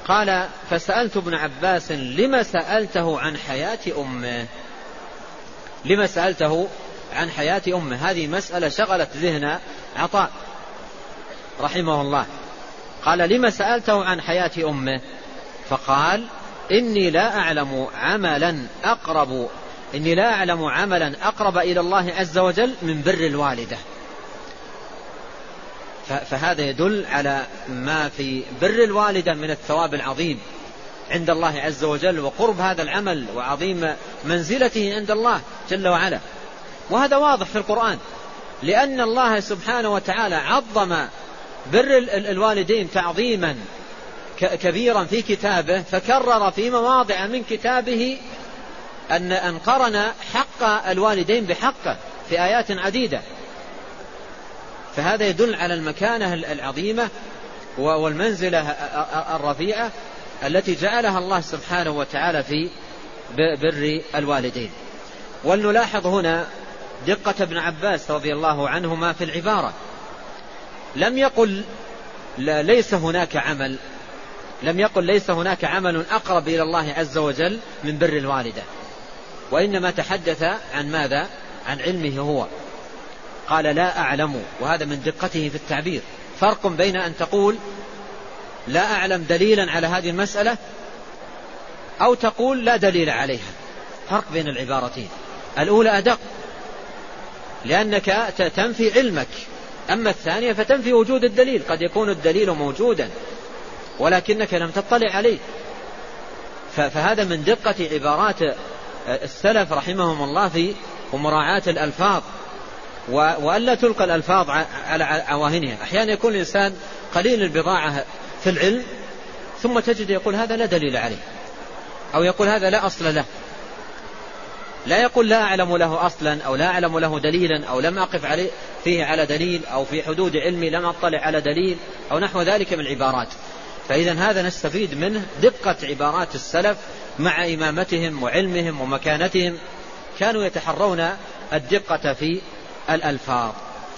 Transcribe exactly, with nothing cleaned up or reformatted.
قال فسألت ابن عباس لما سألته عن حياة أمه لما سألته عن حياة أمه هذه مسألة شغلت ذهن عطاء رحمه الله. قال لما سألته عن حياة أمه فقال إني لا أعلم عملا أقرب إني لا أعلم عملا أقرب إلى الله عز وجل من بر الوالدة. فهذا يدل على ما في بر الوالدة من الثواب العظيم عند الله عز وجل وقرب هذا العمل وعظيم منزلته عند الله جل وعلا. وهذا واضح في القرآن لأن الله سبحانه وتعالى عظم بر الوالدين تعظيما كبيرا في كتابه، فكرر في مواضع من كتابه أن أن قرن حق الوالدين بحقه في آيات عديدة. فهذا يدل على المكانة العظيمة والمنزلة الرفيعة التي جعلها الله سبحانه وتعالى في بر الوالدين. ولنلاحظ هنا دقة ابن عباس رضي الله عنهما في العبارة. لم يقل ليس هناك عمل لم يقل ليس هناك عمل أقرب إلى الله عز وجل من بر الوالدة، وإنما تحدث عن ماذا؟ عن علمه هو. قال لا أعلم، وهذا من دقته في التعبير. فرق بين أن تقول لا أعلم دليلا على هذه المسألة أو تقول لا دليل عليها، فرق بين العبارتين. الأولى أدق لأنك تنفي علمك، أما الثانية فتنفي وجود الدليل. قد يكون الدليل موجودا ولكنك لم تطلع عليه. فهذا من دقة عبارات السلف رحمهم الله في ومراعاة الألفاظ وألا تلقى الألفاظ على عواهنها. أحيانا يكون الإنسان قليل البضاعة في العلم ثم تجد يقول هذا لا دليل عليه، أو يقول هذا لا أصل له، لا يقول لا أعلم له أصلا أو لا أعلم له دليلا أو لم أقف عليه فيه على دليل أو في حدود علمي لم أطلع على دليل أو نحو ذلك من العبارات. فإذا هذا نستفيد منه دقة عبارات السلف مع إمامتهم وعلمهم ومكانتهم، كانوا يتحرون الدقة في الألفاظ.